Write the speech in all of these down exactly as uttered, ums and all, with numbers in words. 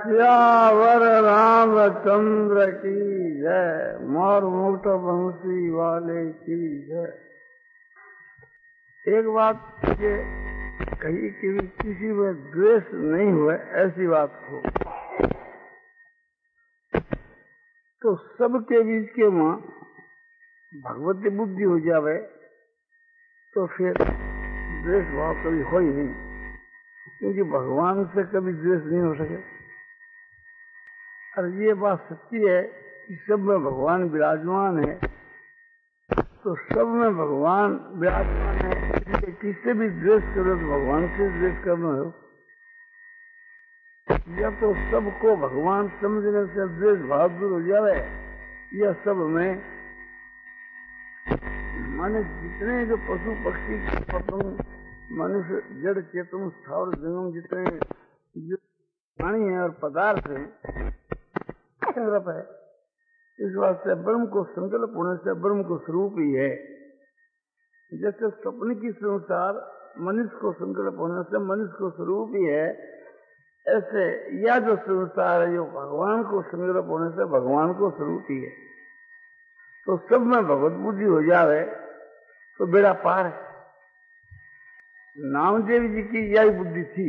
सियावर रामचंद्र की जय। मोर मुकुट बंसी वाले की जय। एक बात ये कही कि किसी में द्वेष नहीं हुए, ऐसी बात हो तो सबके बीच के मां भगवती बुद्धि हो जावे तो फिर द्वेष भाव कभी हो ही नहीं, क्योंकि भगवान से कभी द्वेष नहीं हो सके। और ये बात सच्ची है कि सब में भगवान विराजमान है, तो सब में भगवान विराजमान है, इसलिए किससे भी द्वेष करो तो भगवान से द्वेष करना हो। या तो सबको भगवान समझने से द्वेष भाव दूर हो जाए, या सब में माने जितने जो पशु पक्षी पतंग मनुष्य जड़ चेतन स्थावर जंगम जितने जो प्राणी है और पदार्थ है संकल्प है, इस वास्ते ब्रह्म को संकल्प होने से ब्रह्म को स्वरूप ही है। जैसे स्वप्न की संसार मनुष्य को संकल्प होने से मनुष्य को स्वरूप ही है, ऐसे यह जो संसार है जो भगवान को संकल्प होने से भगवान को स्वरूप ही है। तो सब में भगवत बुद्धि हो जावे तो बेड़ा पार है। नामदेव जी की यही बुद्धि थी।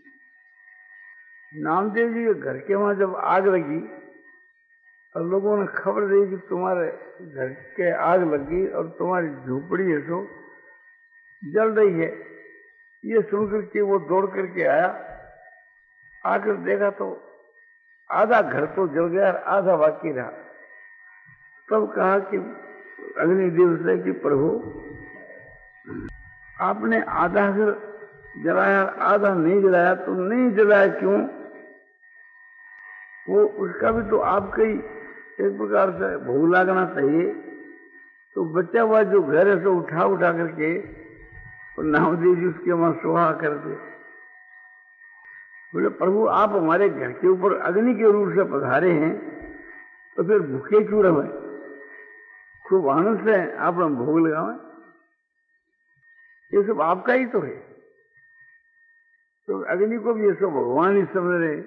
नामदेव जी के घर के वहां जब आग लगी और लोगों ने खबर दी कि तुम्हारे घर के आग लगी और तुम्हारी झोपड़ी है सो जल रही है, ये सुनकर के वो दौड़ करके आया। आकर देखा तो आधा घर तो जल गया और आधा बाकी रहा। तब कहा कि अग्निदेव से कि प्रभु आपने आधा घर जलाया आधा नहीं जलाया, तो नहीं जलाया क्यों? वो उसका भी तो आपका ही एक प्रकार से भोग लगना चाहिए। तो बचा हुआ जो घर है सो उठा उठा करके और नामदेव जी उसके वहां सुहा कर दे। बोले प्रभु आप हमारे घर के ऊपर अग्नि के रूप से पधारे हैं, तो फिर भूखे क्यों रहे? खूब आनंद से आप भोग लगावे, ये सब आपका ही तो है। तो अग्नि को भी ये सब भगवान ही समझ रहे।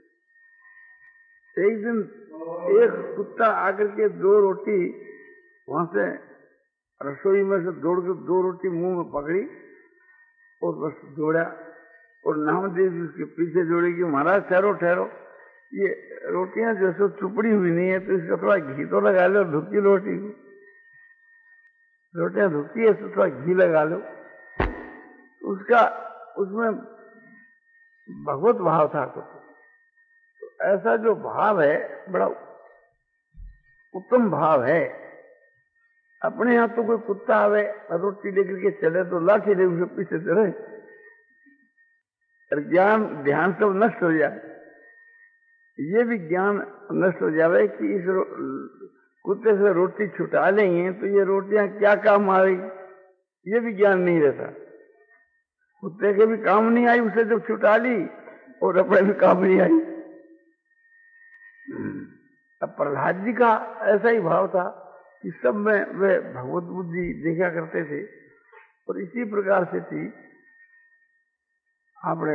एक दिन एक कुत्ता आकर के दो रोटी वहां से रसोई में से दौड़ के दो रोटी मुंह में पकड़ी और बस दौड़ा, और नामदेव जी उसके पीछे दौड़े कि महाराज ठहरो ठहरो, ये रोटियां जैसे चुपड़ी हुई नहीं है तो इसका थोड़ा घी तो लगा लो। धुकी रोटी को रोटियां धुकी है तो थोड़ा घी लगा लो। उसका उसमें भगवत भाव था कुछ। तो ऐसा जो भाव है बड़ा उत्तम भाव है। अपने यहां तो कोई कुत्ता आवे रोटी लेकर के चले तो लाठी ले उसे पीछे चले, और ज्ञान ध्यान सब नष्ट हो जाए। ये भी ज्ञान नष्ट हो जाए कि इस कुत्ते से रोटी छुटा लेंगे तो ये रोटियां क्या काम आएगी, ये भी ज्ञान नहीं रहता। कुत्ते के भी काम नहीं आई, उसे जब छुटा ली और अपने भी काम नहीं आई। अब प्रहलाद जी का ऐसा ही भाव था कि सब में वे भगवत बुद्धि देखा करते थे, और इसी प्रकार से थी आपने।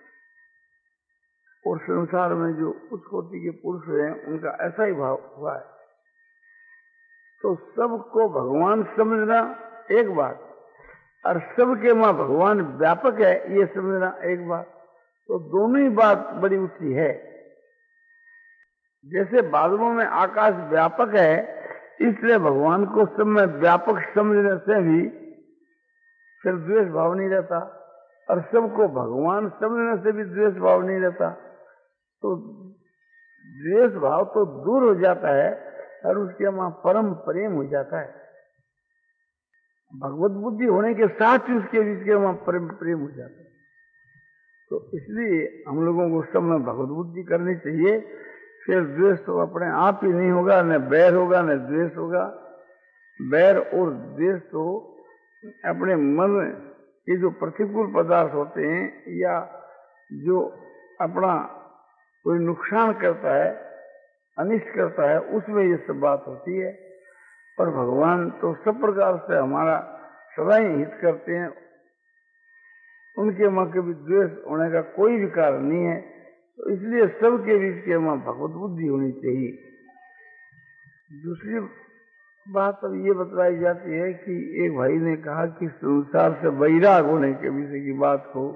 और संसार में जो उच्च कोटि के पुरुष हैं उनका ऐसा ही भाव हुआ है। तो सबको भगवान समझना एक बात, और सबके मां भगवान व्यापक है ये समझना एक बात। तो दोनों ही बात बड़ी ऊंची है। जैसे बादलों में आकाश व्यापक है, इसलिए भगवान को सब में व्यापक समझने से भी फिर द्वेष भाव नहीं रहता, और सबको भगवान समझने से भी द्वेष भाव नहीं रहता। तो द्वेष भाव तो दूर हो जाता है और उसके वहां परम प्रेम हो जाता है। भगवत बुद्धि होने के साथ ही उसके बीच के वहां प्रेम प्रेम हो जाता है। तो इसलिए हम लोगों को सब में भगवत बुद्धि करनी चाहिए। फिर द्वेष तो अपने आप ही नहीं होगा, न बैर होगा न द्वेष होगा। बैर और द्वेष तो अपने मन के जो प्रतिकूल पदार्थ होते हैं या जो अपना कोई नुकसान करता है, अनिष्ट करता है, उसमें ये सब बात होती है। पर भगवान तो सब प्रकार से हमारा सदा ही हित करते हैं। उनके मां के भी द्वेष होने का कोई भी कारण नहीं है। तो इसलिए सबके बीच के वहां भगवत बुद्धि होनी चाहिए। दूसरी बात अब ये बतलाई जाती है कि एक भाई ने कहा कि संसार से वैराग होने के विषय की बात हो।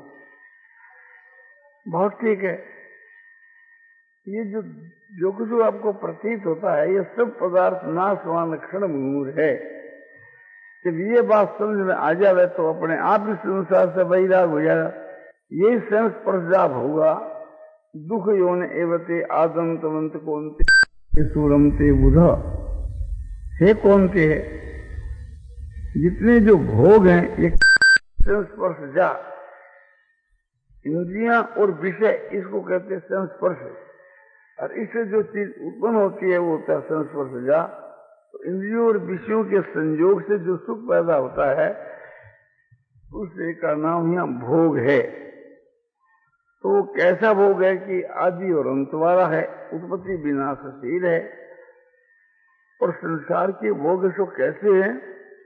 बहुत ठीक है, ये जो जो कुछ आपको प्रतीत होता है ये सब पदार्थ नाशवान क्षण भंगुर है। जब ये बात समझ में आ जाए तो अपने आप ही संसार से वैराग हो जाएगा। यही संस्पर्शाभ होगा। दुख योन एवते आदंतवंत कौनते सूरमते बुध। हे कौनते है, जितने जो भोग हैं ये संस्पर्श जा, इंद्रियां और विषय इसको कहते हैं संस्पर्श, और इससे जो चीज उत्पन्न होती है वो होता है संस्पर्श जा। तो इंद्रियों और विषयों के संयोग से जो सुख पैदा होता है उससे का नाम यहाँ भोग है। तो वो कैसा भोग है कि आदि और अंत वाला है, उत्पत्ति विनाशशील है। और संसार के भोग सो कैसे हैं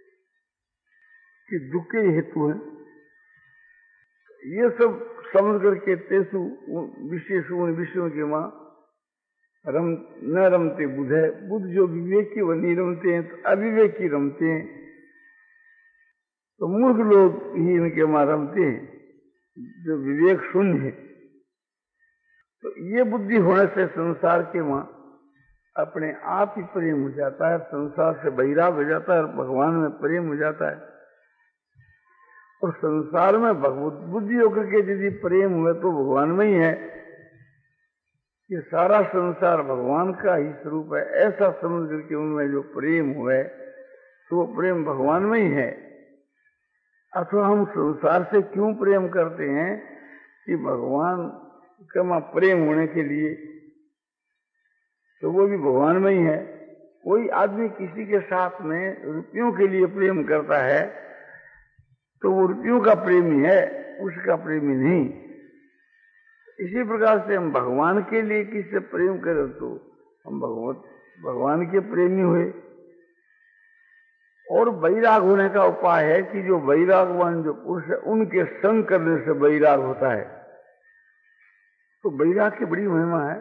कि दुख के हेतु है। ये सब समझ करके तेसु विशेषु विषयों के मां रम न रमते बुध है। बुध जो विवेकी वो नहीं रमते हैं, तो अविवेकी रमते हैं। तो मूर्ख लोग ही इनके मां रमते हैं जो विवेक शून्य है। तो ये बुद्धि होने से संसार के मां अपने आप ही प्रेम हो जाता है, संसार से वैराग हो जाता है और भगवान में प्रेम हो जाता है। और संसार में भगवत बुद्धि होकर के यदि प्रेम हुए तो भगवान में ही है। ये सारा संसार भगवान का ही स्वरूप है, ऐसा समझ करके उनमें जो प्रेम हुए तो वो प्रेम भगवान में ही है। अथवा हम संसार से क्यों प्रेम करते हैं कि भगवान का प्रेम होने के लिए, तो वो भी भगवान में ही है। कोई आदमी किसी के साथ में रुपयों के लिए प्रेम करता है तो वो रुपयों का प्रेमी है, उसका प्रेमी नहीं। इसी प्रकार से हम भगवान के लिए किससे प्रेम करें तो हम भगवत भगवान के प्रेमी हुए। और वैराग होने का उपाय है कि जो वैरागवान जो पुरुष है उनके संग करने से वैराग होता है। तो वैराग की बड़ी महिमा है।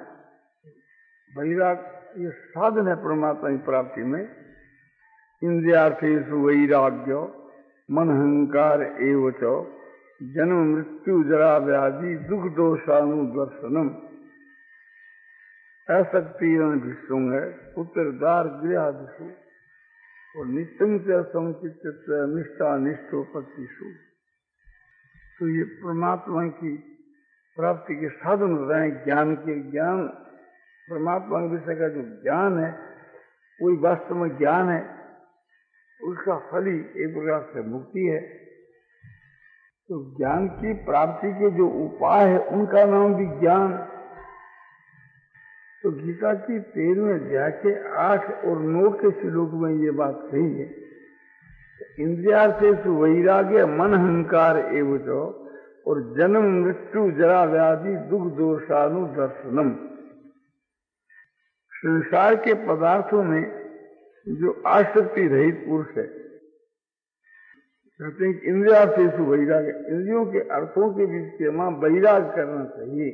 वैराग ये साधन है परमात्मा की प्राप्ति में। इंद्रियार्थेषु वैराग्य मन अहंकार एवच जन्म मृत्यु जरा व्याधि दुख दोषानुदर्शनम असक्तिरन विष्णु है पुत्र दार गृहादिषु और नित्यम से संचित निष्ठा निष्ठोपतिषु। तो ये परमात्मा की प्राप्ति के साधन होते हैं। ज्ञान के ज्ञान परमात्मा के विषय का जो ज्ञान है वही वास्तव में ज्ञान है, उसका फल ही एक प्रकार से मुक्ति है। तो ज्ञान की प्राप्ति के जो उपाय है उनका नाम भी ज्ञान। तो गीता की तेरहवें अध्याय के आठ और नौ के श्लोक में ये बात कही है। इंद्रियार्थेषु वैराग्य मन अहंकार एवं और जन्म मृत्यु जरा व्याधि दुख दोषानुदर्शनम। संसार के पदार्थों में जो आसक्ति रहित पुरुष है, कहते हैं कि इंद्रियार्थेषु वैराग्य, इंद्रियों के अर्थों के बीच के मां वैराग करना चाहिए।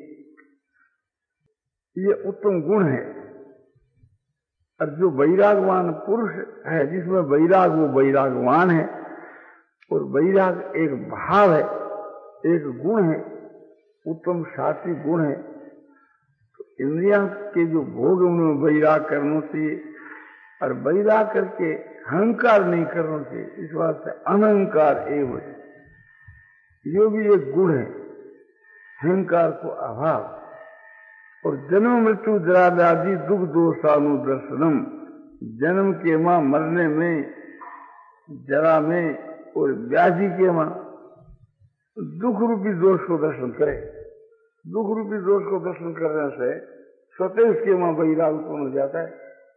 ये उत्तम गुण है। और जो वैरागवान पुरुष है जिसमें वैराग वो वैरागवान है। और वैराग एक भाव है, एक गुण है, उत्तम सात्विक गुण है। तो इंद्रिया के जो भोग उनमें वैराग करना चाहिए और वैराग करके अहंकार नहीं करना चाहिए। इस बात से अनहंकार एवं यो भी एक गुण है, अहंकार को अभाव। और जन्म मृत्यु जरा व्याधि दुख दोषानुदर्शनम, जन्म के मां मरने में, जरा में और व्याधि के मां दुख रूपी दोष को दर्शन करे। दुख रूपी दोष को दर्शन करने से स्वतः उसके मां वैराग उत्पन्न हो जाता है।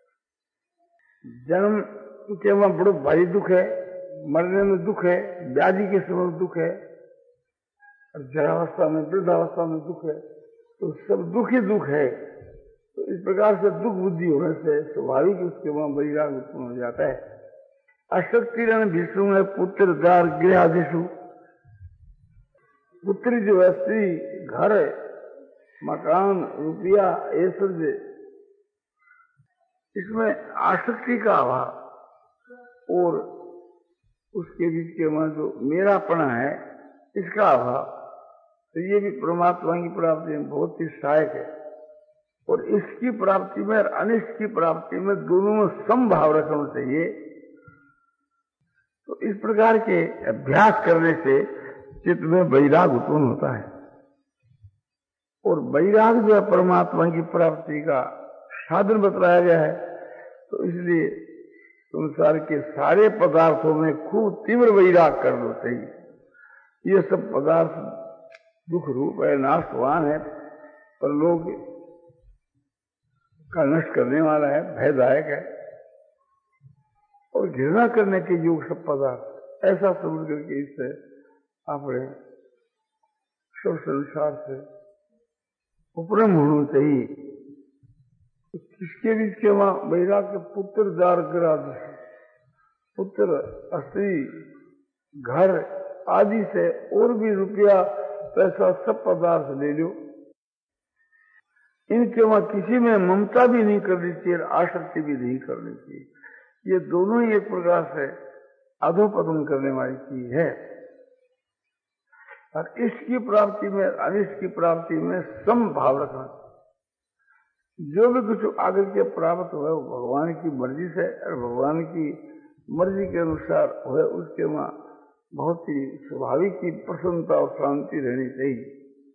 जन्म के वहां बड़ो भारी दुख है, मरने में दुख है, व्याधि के समय दुख है, और जरावस्था में वृद्धावस्था में दुख है। तो सब दुख ही दुख है। तो इस प्रकार से दुख बुद्धि होने से स्वाभाविक उसके वहां वैराग उत्पन्न हो जाता है। अशक्तिरण विष्णु है पुत्र दार गृहादिषु। पुत्री जो है स्त्री घर मकान, रुपया, ऐश्वर्य, इसमें आसक्ति का अभाव और उसके बीच के में जो मेरापना है इसका अभाव, तो ये भी परमात्मा की प्राप्ति में बहुत ही सहायक है। और इसकी प्राप्ति में और अनिष्ट की प्राप्ति में दोनों में समभाव रखना चाहिए। तो इस प्रकार के अभ्यास करने से चित्त में वैराग उत्पन्न होता है और वैराग जो है परमात्मा की प्राप्ति का साधन बताया गया है। तो इसलिए संसार के सारे पदार्थों में खूब तीव्र वैराग कर लो चाहिए। ये सब पदार्थ दुख रूप है, नाशवान है, पर लोग का नष्ट करने वाला है, भयदायक है और घृणा करने के योग सब पदार्थ, ऐसा समझ करके इससे अपने सब संसार से उपरम होना चाहिए। किसके भी इसके वहां वैराग के पुत्र दार ग्राद, पुत्र, स्त्री, घर आदि से और भी रुपया, पैसा, सब पदार्थ ले लो, इनके वहां किसी में ममता भी नहीं करनी चाहिए, आसक्ति भी नहीं करनी चाहिए। ये दोनों ही एक प्रकार से अधोपतन करने वाली चीज है। और इसकी प्राप्ति में अनिष्ट की प्राप्ति में समभाव रखना। जो भी कुछ आगे के प्राप्त हुए वो भगवान की मर्जी से और भगवान की मर्जी के अनुसार हुए, उसके वहां बहुत ही स्वाभाविक की प्रसन्नता और शांति रहनी चाहिए।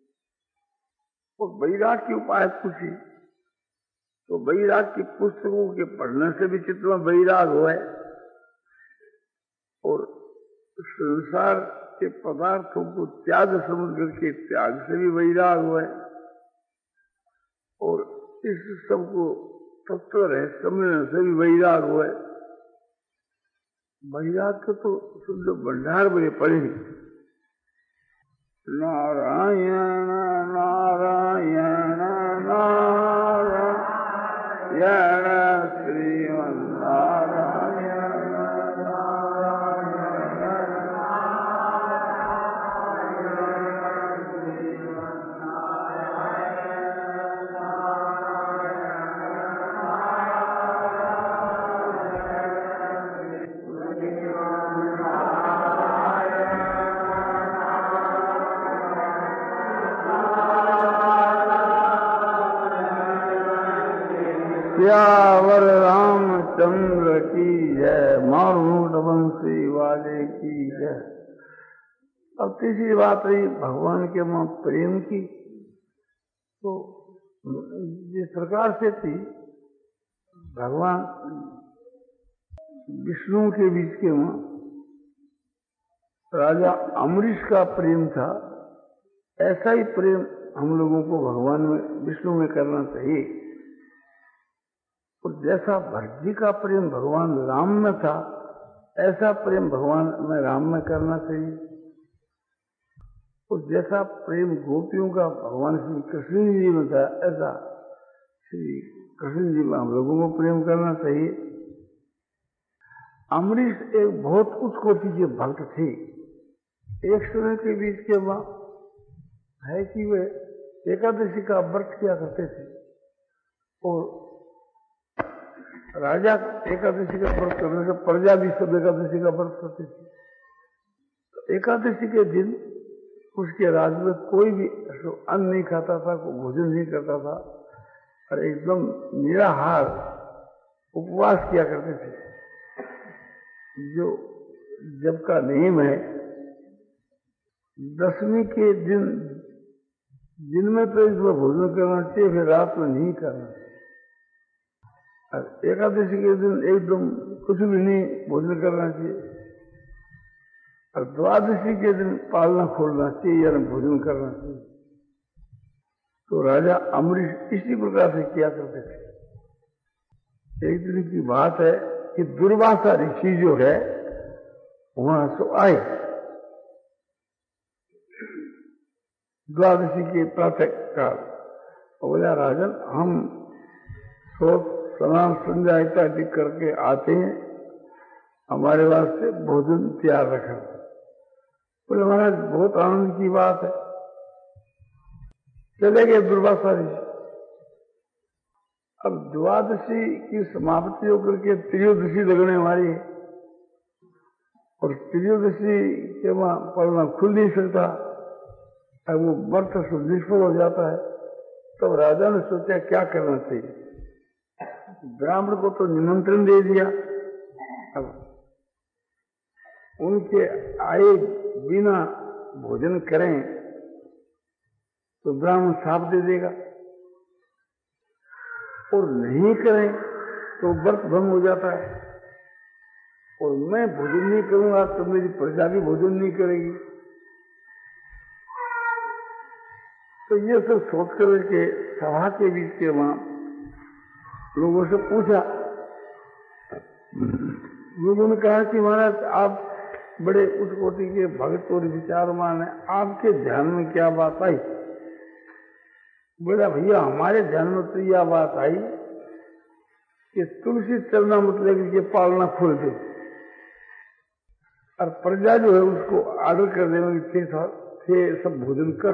और वैराग के उपाय पूछी तो वैराग की पुस्तकों के पढ़ने से भी चित्त में वैराग हुए और संसार के पदार्थों को त्याग समझ करके त्याग से भी वैराग हुए और इस सबको तत्व रहे समझने से भी वैराग हुए। वैराग के तो शुद्ध भंडार बड़े पड़े। नारायण नारायण नारायण श्रीमन नारायण सियावर रामचंद्र की जय, मारूट बंसी वाले की जय। अब तीसरी बात रही भगवान के वहां प्रेम की। तो जिस प्रकार से थी भगवान विष्णु के बीच के वहां राजा अम्बरीश का प्रेम था, ऐसा ही प्रेम हम लोगों को भगवान में विष्णु में करना चाहिए। और जैसा भरत जी का प्रेम भगवान राम में था, ऐसा प्रेम भगवान में राम में करना चाहिए। और जैसा प्रेम गोपियों का भगवान श्री कृष्ण जी में था, ऐसा श्री कृष्ण जी में हम लोगों को प्रेम करना चाहिए। अम्बरीश एक बहुत उच्च कोटि के भक्त थे। एक समय के बीच के वहां है कि वे एकादशी का व्रत किया करते थे और राजा एकादशी का व्रत करने से प्रजा भी सब एकादशी का व्रत करते थे। तो एकादशी के दिन उसके राज में कोई भी अन्न नहीं खाता था, कोई भोजन नहीं करता था और एकदम निराहार उपवास किया करते थे। जो जब का नियम है, दसवीं के दिन दिन में तो इसमें भोजन करना चाहिए, फिर रात में नहीं करना चाहिए। एकादशी के दिन एकदम कुछ भी नहीं भोजन करना चाहिए और द्वादशी के दिन पालना खोलना चाहिए या भोजन करना चाहिए। तो राजा अम्बरीश इसी प्रकार से किया करते थे। एक दिन की बात है कि दुर्वासा ऋषि जो है वहां से आए द्वादशी के प्रातः काल, बोला राजन हम सोच स्नान संध्या इत्यादि करके आते हैं, हमारे वास्ते भोजन तैयार रखा। बोले महाराज बहुत आनंद की बात है। चले गए दुर्वासा ऋषि। अब द्वादशी की समाप्ति होकर के त्रयोदशी लगने वाली है और त्रयोदशी के वहां पढ़ना खुल नहीं सकता, अब वो व्रत निष्फल हो जाता है। तब राजा ने सोचा क्या करना चाहिए। ब्राह्मण को तो निमंत्रण दे दिया, अब उनके आए बिना भोजन करें तो ब्राह्मण साफ दे देगा, और नहीं करें तो व्रत भंग हो जाता है, और मैं भोजन नहीं करूंगा तो मेरी प्रजा भी भोजन नहीं करेगी। तो ये सब सोच कर के सभा के बीच के वहां लोगों से पूछा। लोगों ने कहा कि महाराज आप बड़े उच्च कोटि के भक्त और विचारवान हैं, आपके ध्यान में क्या बात आई? बोला भैया हमारे ध्यान में तो यह बात आई कि तुलसी चलना मतलब कि पालना खोल दो और प्रजा जो है उसको आर्डर कर देंगे थे, थे सब भोजन कर,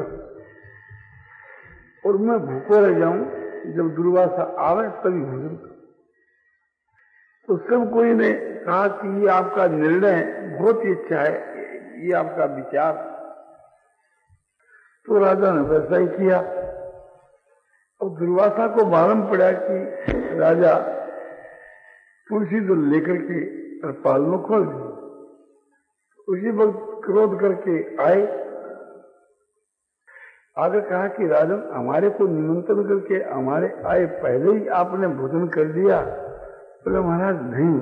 और मैं भूखो रह जाऊं, जब दुर्वासा आवे तभी भोजन कर। तो सब कोई ने कहा कि ये आपका निर्णय बहुत ही अच्छा है, ये आपका विचार। तो राजा ने वैसा ही किया। अब दुर्वासा को मालूम पड़ा कि राजा तुलसी दल लेकर के पाल में खोल दिया। उसी वक्त क्रोध करके आए, आगे कहा कि राजन हमारे को निमंत्रण करके हमारे आए पहले ही आपने भोजन कर दिया। बोले महाराज नहीं,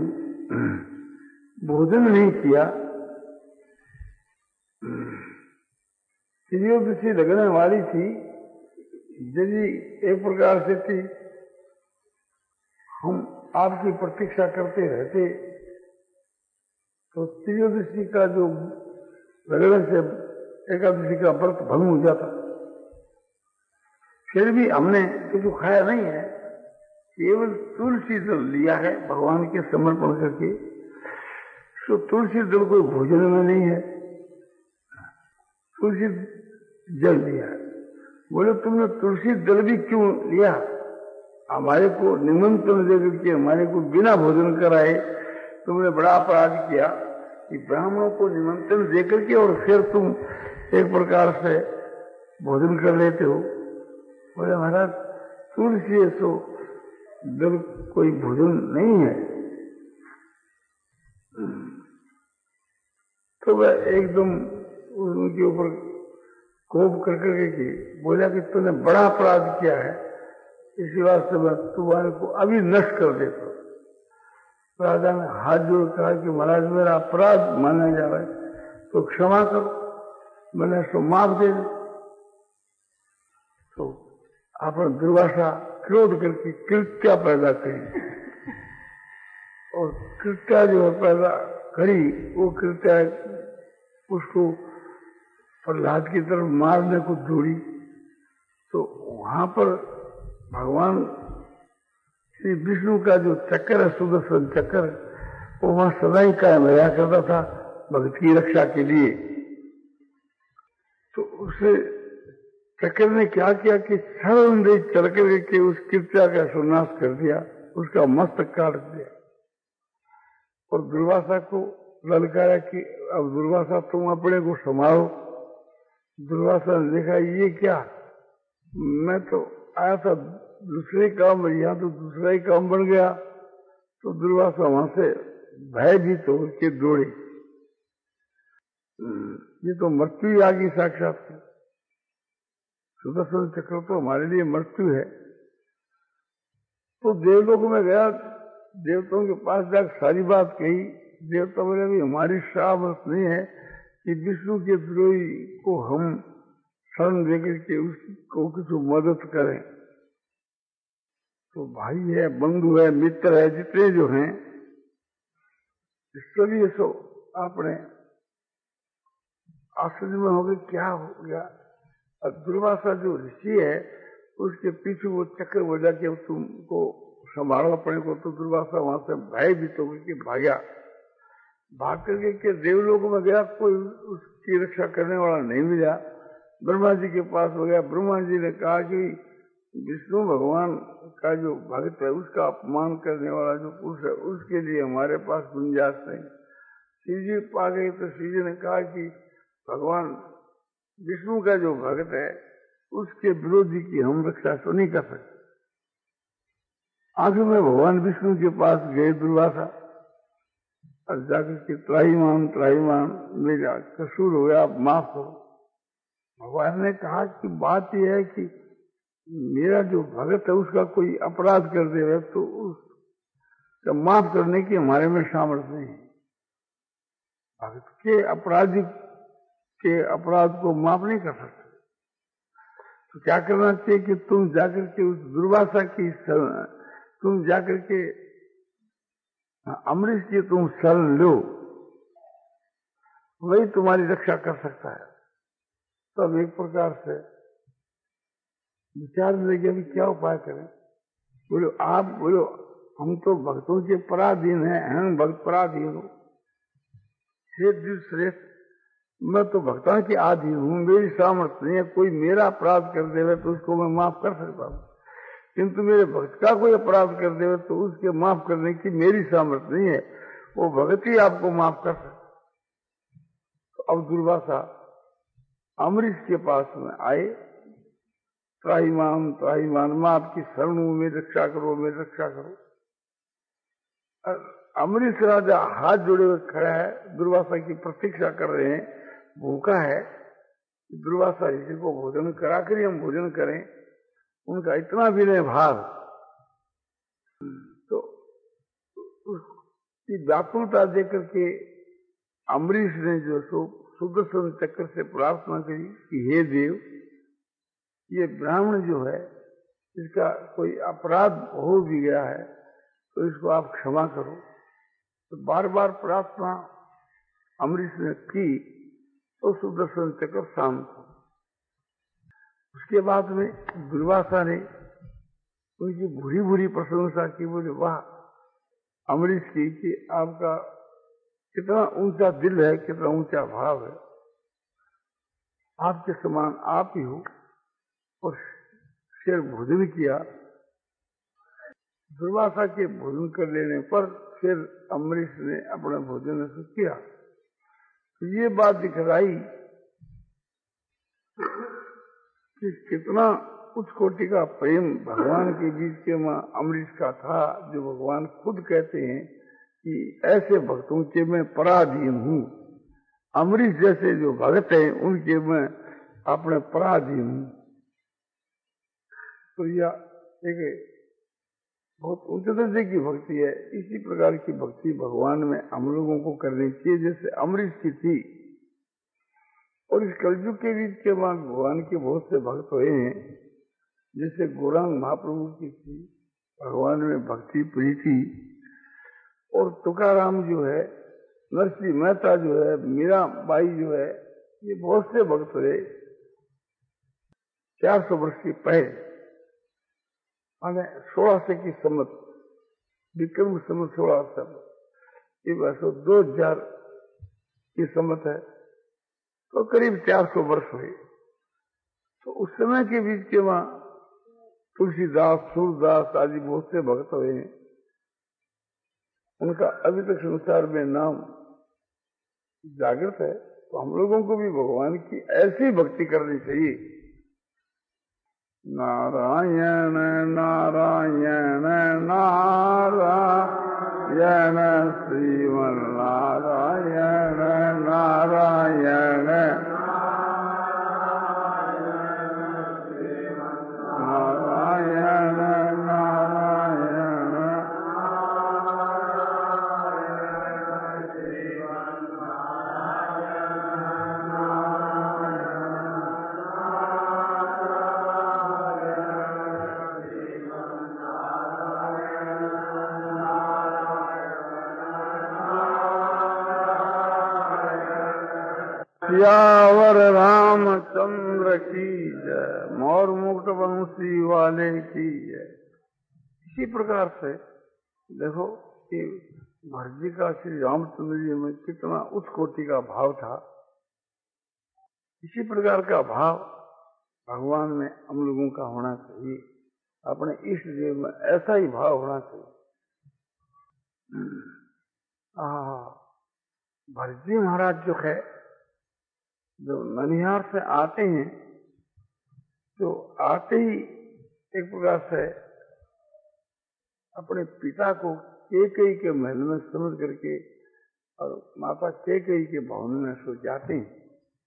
भोजन नहीं किया, त्रयोदशी लगने वाली थी, यदि एक प्रकार से थी, हम आपकी प्रतीक्षा करते रहते तो त्रयोदशी का जो लगने से एकादशी का व्रत भंग हो जाता। फिर भी हमने कुछ खाया नहीं है, केवल तुलसी दल लिया है भगवान के समर्पण करके। तो तुलसी दल कोई भोजन में नहीं है, तुलसी जल लिया है। बोले तुमने तुलसी दल भी क्यों लिया? हमारे को निमंत्रण देकर के हमारे को बिना भोजन कराए तुमने बड़ा अपराध किया कि ब्राह्मणों को निमंत्रण देकर के और फिर तुम एक प्रकार से भोजन कर लेते हो। बोले महाराज तुलसी तो दल कोई भोजन नहीं है। तो वह एकदम उनके ऊपर कोप कर करके की बोला कि तूने बड़ा अपराध किया है, इसी वास्ते मैं तुम्हारे को अभी नष्ट कर देता हूं। राजा ने हाथ जोड़ कहा कि महाराज मेरा अपराध माना जाए तो क्षमा करो, मैंने इसको माफ दे दी। तो आपने दुर्वासा क्रोध करके कृत्या पैदा करी, और कृत्या जो पैदा करी वो कृत्या उसको प्रहलाद की तरफ मारने को दौड़ी। तो वहां पर भगवान श्री विष्णु का जो चक्कर है, सुदर्शन चक्कर, वो वहां सदा ही कायम रहा करता था भक्त की रक्षा के लिए। तो उसे चक्कर ने क्या किया कि सर्वदेश चल कर के उस कृत्या का सुनाश कर दिया, उसका मस्तक काट दिया और दुर्वासा को ललकारा कि अब दुर्वासा तुम अपने को संभालो। दुर्वासा ने देखा ये क्या, मैं तो आया था दूसरे काम में, यहाँ तो दूसरा ही काम बन गया। तो दुर्वासा वहां से भयभीत हो के दौड़े। ये तो मृत्यु ही आ गई साक्षात। सुदर्शन चक्र तो हमारे लिए मृत्यु है। तो देवलोक में गया, देवताओं के पास जाकर सारी बात कही। देवता बोले भी हमारी सामर्थ नहीं है कि विष्णु के द्रोही को हम शरण देकर के उसको कुछ मदद करें। तो भाई है, बंधु है, मित्र है, जितने जो हैं सभी सो आपने आश्चर्य में हो गए क्या हो गया। और दुर्वासा जो ऋषि है उसके पीछे वो चक्र बजा के तुमको संभालो अपने को। तो दुर्वासा वहां से भय भी तो उसके भाग्या, भाग करके के देवलोक में गया, कोई उसकी रक्षा करने वाला नहीं मिला। ब्रह्मा जी के पास हो गया। ब्रह्मा जी ने कहा कि विष्णु भगवान का जो भक्त है उसका अपमान करने वाला जो पुरुष है उसके लिए हमारे पास गुंजाइश नहीं। शिव जी पा गए तो शिव जी ने कहा कि भगवान विष्णु का जो भक्त है उसके विरोधी की हम रक्षा तो नहीं कर सकते। आखिर में भगवान विष्णु के पास गए दुर्वासा और जाकर के त्राहिमाम त्राहिमाम मेरा कसूर हो गया, आप माफ करो। भगवान ने कहा कि बात यह है कि मेरा जो भगत है उसका कोई अपराध कर दे तो उसका माफ करने की हमारे में सामर्थ्य नहीं है। भगत के अपराधी के अपराध को माफ नहीं कर सकते। तो क्या करना चाहिए कि तुम जाकर के उस दुर्वासा की तुम जाकर के अमरीश की तुम शरण लो, वही तुम्हारी रक्षा कर सकता है। तब एक प्रकार से विचार लगे अभी क्या उपाय करें। बोलो आप बोलो हम तो भक्तों के पराधीन हैं, हम भक्त पराधीन हो। श्रेष्ठ श्रेष्ठ मैं तो भक्तों के आधीन हूँ, मेरी सामर्थ्य नहीं है। कोई मेरा अपराध कर देवे तो उसको मैं माफ कर सकता हूँ, किंतु मेरे भक्त का कोई अपराध कर देवे तो उसके माफ करने की मेरी सामर्थ्य नहीं है। वो भगत ही आपको माफ कर सकता। तो अब दुर्वासा अमरीश के पास में आए, त्राहिमाम त्राहिमान मैं आपकी शरण हूं, मेरी रक्षा करो मेरी रक्षा करो। अमरीश राजा हाथ जोड़े हुए खड़ा है, दुर्वासा की प्रतीक्षा कर रहे हैं, भूखा है। दुर्वासा जी को भोजन करा कर ही हम भोजन करें, उनका इतना विनय भाव। तो उसकी व्याकुलता देकर के अमरीश ने जो सो सुदर्शन चक्र से प्रार्थना करी कि हे देव, ये ब्राह्मण जो है इसका कोई अपराध हो भी गया है तो इसको आप क्षमा करो। तो बार बार प्रार्थना अमरीश ने की तो सुदर्शन चक्र शांत हो। उसके बाद में दुर्वासा ने उनकी बुरी बुरी प्रशंसा की। बोले वाह अमरीश की कि आपका कितना ऊंचा दिल है, कितना ऊंचा भाव है, आपके समान आप ही हो। और फिर भोजन किया। दुर्वासा के भोजन कर लेने पर फिर अमरीश ने अपना भोजन किया। तो ये बात दिखलाई कि कितना उच्च कोटि का प्रेम भगवान के बीच के मां अमरीश का था, जो भगवान खुद कहते हैं कि ऐसे भक्तों के मैं पराधीन हूँ। अमरीश जैसे जो भक्त हैं उनके मैं अपने पराधीन हूँ। तो यह एक बहुत उच्च दर्जे की भक्ति है। इसी प्रकार की भक्ति भगवान में हम लोगों को करनी चाहिए जैसे अमरीश की थी। और इस कलयुग के बीच के बाद भगवान के बहुत से भक्त हुए हैं, जैसे गौरांग महाप्रभु की थी, भगवान में भक्ति प्रीति। और तुकाराम जो है, नरसिंह मेहता जो है, मीरा बाई जो है, ये बहुत से भक्त हुए चार सौ वर्ष की पहले। माने सोलह सौ की सम्मत, विक्रम सम्मत सोलह सौ, ये वैसे दो हजार की सम्मत है, तो करीब चार सौ वर्ष हुए। तो उस समय के बीच के वहां तुलसीदास, सूरदास आदि बहुत से भक्त हुए हैं। उनका अभी तक संसार में नाम जागृत है। तो हम लोगों को भी भगवान की ऐसी भक्ति करनी चाहिए। नारायण नारायण नारायण श्रीमन नारायण नारायण नारायण नारायण सियावर रामचंद्र की जय, मोर मुकुट वंशी वाले की जय। इसी प्रकार से देखो कि भरत जी का श्री रामचंद्र जी में कितना उच्च कोटि का भाव था। इसी प्रकार का भाव भगवान में हम लोगों का होना चाहिए, अपने इष्ट देव में ऐसा ही भाव होना चाहिए। भरतजी महाराज जो है, जो ननिहार से आते हैं, तो आते ही एक प्रकार से अपने पिता को कैकेयी के महल में समझ करके और माता कैकेयी के भवन में सो जाते हैं।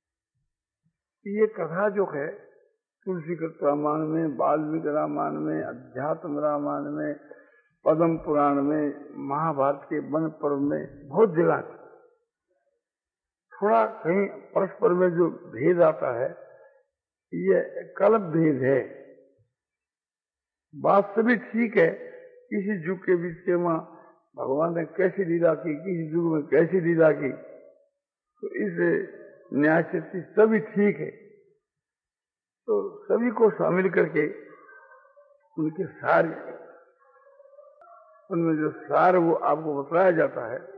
ये कथा जो है तुलसीकृत रामायण में, वाल्मीकि रामायण में, अध्यात्म रामायण में, पद्म पुराण में, महाभारत के वन पर्व में बहुत जगह थी। थोड़ा कहीं परस्पर में जो भेद आता है, ये कल्प भेद है। बात सभी ठीक है, किसी युग के विषय में भगवान ने कैसी लीला की, किसी युग में कैसी लीला की, तो इस न्याय से सभी ठीक है। तो सभी को शामिल करके उनके सार, उनमें जो सार वो आपको बताया जाता है।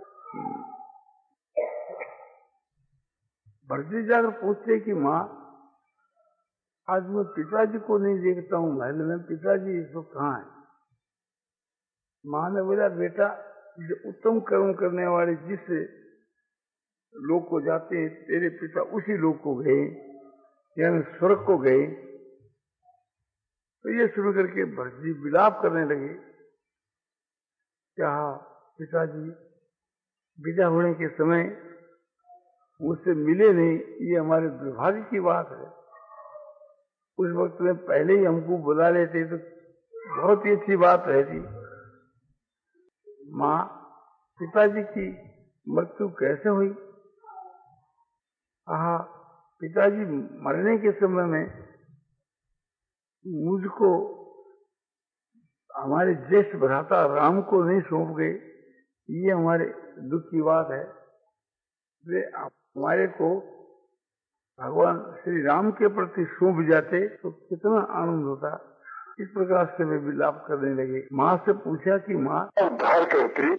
भरतजी जाकर पूछते कि माँ, आज मैं पिताजी को नहीं देखता हूँ महल में, पिताजी इस वक्त कहाँ है? माँ ने बोला, बेटा जो उत्तम कर्म करने वाले जिस लोग को जाते हैं, तेरे पिता उसी लोग को गए, यानी स्वर्ग को गए। तो ये शुरू करके भरतजी विलाप करने लगे, क्या पिताजी विदा होने के समय मुझसे मिले नहीं, ये हमारे दुर्भाग्य की बात है। उस वक्त में पहले ही हमको बुला लेते तो बहुत ही अच्छी बात रहती। माँ, पिताजी की मृत्यु कैसे हुई? कहा, पिताजी मरने के समय में मुझको हमारे ज्येष्ठ भ्राता राम को नहीं सौंप गए, ये हमारे दुख की बात है। वे हमारे को भगवान श्री राम के प्रति सौंप जाते तो कितना आनंद होता। इस प्रकार से वे विलाप करने लगे। माँ से पूछा कि माँ, उद्धार करती